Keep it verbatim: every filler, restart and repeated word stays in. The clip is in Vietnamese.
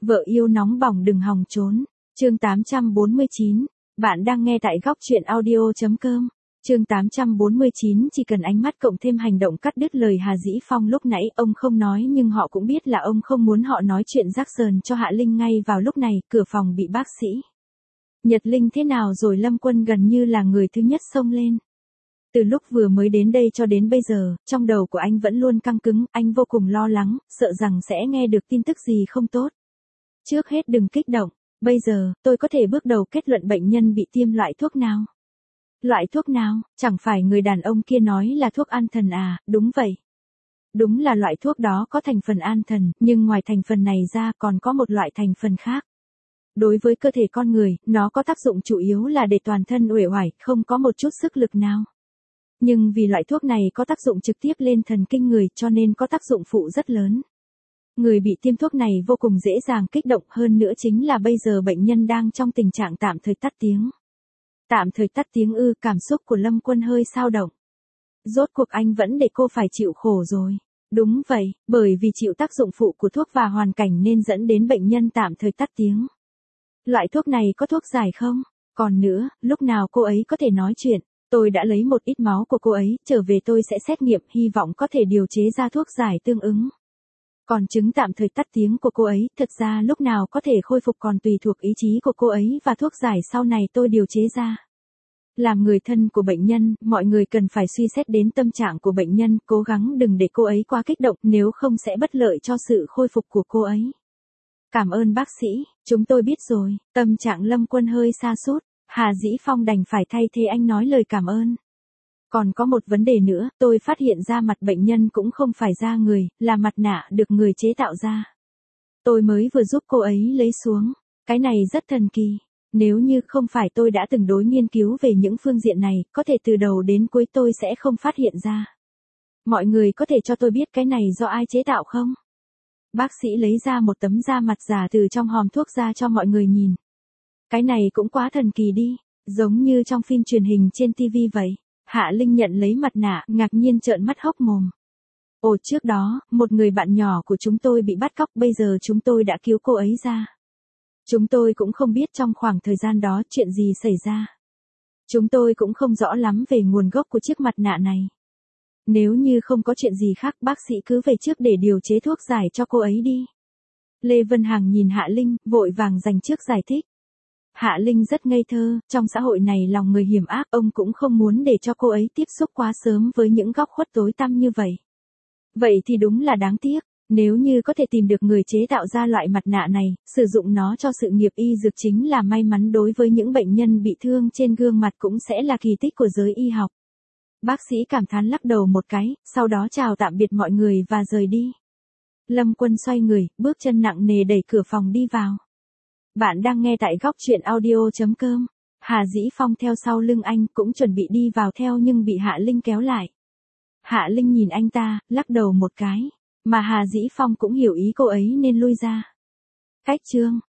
Vợ yêu nóng bỏng đừng hòng trốn. Chương tám trăm bốn mươi chín. Bạn đang nghe tại góc truyện audio.com. Chương tám trăm bốn mươi chín. Chỉ cần ánh mắt cộng thêm hành động cắt đứt lời Hà Dĩ Phong lúc nãy, ông không nói nhưng họ cũng biết là ông không muốn họ nói chuyện rắc rờn cho Hạ Linh. Ngay vào lúc này, cửa phòng bị bác sĩ Nhật Linh thế nào rồi? Lâm Quân gần như là người thứ nhất xông lên. Từ lúc vừa mới đến đây cho đến bây giờ, trong đầu của anh vẫn luôn căng cứng, anh vô cùng lo lắng, sợ rằng sẽ nghe được tin tức gì không tốt. Trước hết đừng kích động, bây giờ, tôi có thể bước đầu kết luận bệnh nhân bị tiêm loại thuốc nào. Loại thuốc nào? Chẳng phải người đàn ông kia nói là thuốc an thần à? Đúng vậy. Đúng là loại thuốc đó có thành phần an thần, nhưng ngoài thành phần này ra còn có một loại thành phần khác. Đối với cơ thể con người, nó có tác dụng chủ yếu là để toàn thân uể oải, không có một chút sức lực nào. Nhưng vì loại thuốc này có tác dụng trực tiếp lên thần kinh người cho nên có tác dụng phụ rất lớn. Người bị tiêm thuốc này vô cùng dễ dàng kích động, hơn nữa chính là bây giờ bệnh nhân đang trong tình trạng tạm thời tắt tiếng. Tạm thời tắt tiếng ư? Cảm xúc của Lâm Quân hơi dao động. Rốt cuộc anh vẫn để cô phải chịu khổ rồi. Đúng vậy, bởi vì chịu tác dụng phụ của thuốc và hoàn cảnh nên dẫn đến bệnh nhân tạm thời tắt tiếng. Loại thuốc này có thuốc giải không? Còn nữa, lúc nào cô ấy có thể nói chuyện? Tôi đã lấy một ít máu của cô ấy, trở về tôi sẽ xét nghiệm, hy vọng có thể điều chế ra thuốc giải tương ứng. Còn chứng tạm thời tắt tiếng của cô ấy, thật ra lúc nào có thể khôi phục còn tùy thuộc ý chí của cô ấy và thuốc giải sau này tôi điều chế ra. Làm người thân của bệnh nhân, mọi người cần phải suy xét đến tâm trạng của bệnh nhân, cố gắng đừng để cô ấy quá kích động, nếu không sẽ bất lợi cho sự khôi phục của cô ấy. Cảm ơn bác sĩ, chúng tôi biết rồi. Tâm trạng Lâm Quân hơi sa sút, Hà Dĩ Phong đành phải thay thế anh nói lời cảm ơn. Còn có một vấn đề nữa, tôi phát hiện ra mặt bệnh nhân cũng không phải da người, là mặt nạ được người chế tạo ra. Tôi mới vừa giúp cô ấy lấy xuống. Cái này rất thần kỳ. Nếu như không phải tôi đã từng đối nghiên cứu về những phương diện này, có thể từ đầu đến cuối tôi sẽ không phát hiện ra. Mọi người có thể cho tôi biết cái này do ai chế tạo không? Bác sĩ lấy ra một tấm da mặt giả từ trong hòm thuốc ra cho mọi người nhìn. Cái này cũng quá thần kỳ đi, giống như trong phim truyền hình trên ti vi vậy. Hạ Linh nhận lấy mặt nạ, ngạc nhiên trợn mắt hốc mồm. Ồ, trước đó, một người bạn nhỏ của chúng tôi bị bắt cóc, bây giờ chúng tôi đã cứu cô ấy ra. Chúng tôi cũng không biết trong khoảng thời gian đó chuyện gì xảy ra. Chúng tôi cũng không rõ lắm về nguồn gốc của chiếc mặt nạ này. Nếu như không có chuyện gì khác, bác sĩ cứ về trước để điều chế thuốc giải cho cô ấy đi. Lê Vân Hằng nhìn Hạ Linh, vội vàng dành trước giải thích. Hạ Linh rất ngây thơ, trong xã hội này lòng người hiểm ác, ông cũng không muốn để cho cô ấy tiếp xúc quá sớm với những góc khuất tối tăm như vậy. Vậy thì đúng là đáng tiếc, nếu như có thể tìm được người chế tạo ra loại mặt nạ này, sử dụng nó cho sự nghiệp y dược chính là may mắn đối với những bệnh nhân bị thương trên gương mặt, cũng sẽ là kỳ tích của giới y học. Bác sĩ cảm thán lắc đầu một cái, sau đó chào tạm biệt mọi người và rời đi. Lâm Quân xoay người, bước chân nặng nề đẩy cửa phòng đi vào. Bạn đang nghe tại góc truyện audio.com. Hà Dĩ Phong theo sau lưng anh, cũng chuẩn bị đi vào theo nhưng bị Hạ Linh kéo lại. Hạ Linh nhìn anh ta, lắc đầu một cái, mà Hà Dĩ Phong cũng hiểu ý cô ấy nên lui ra. Cách chương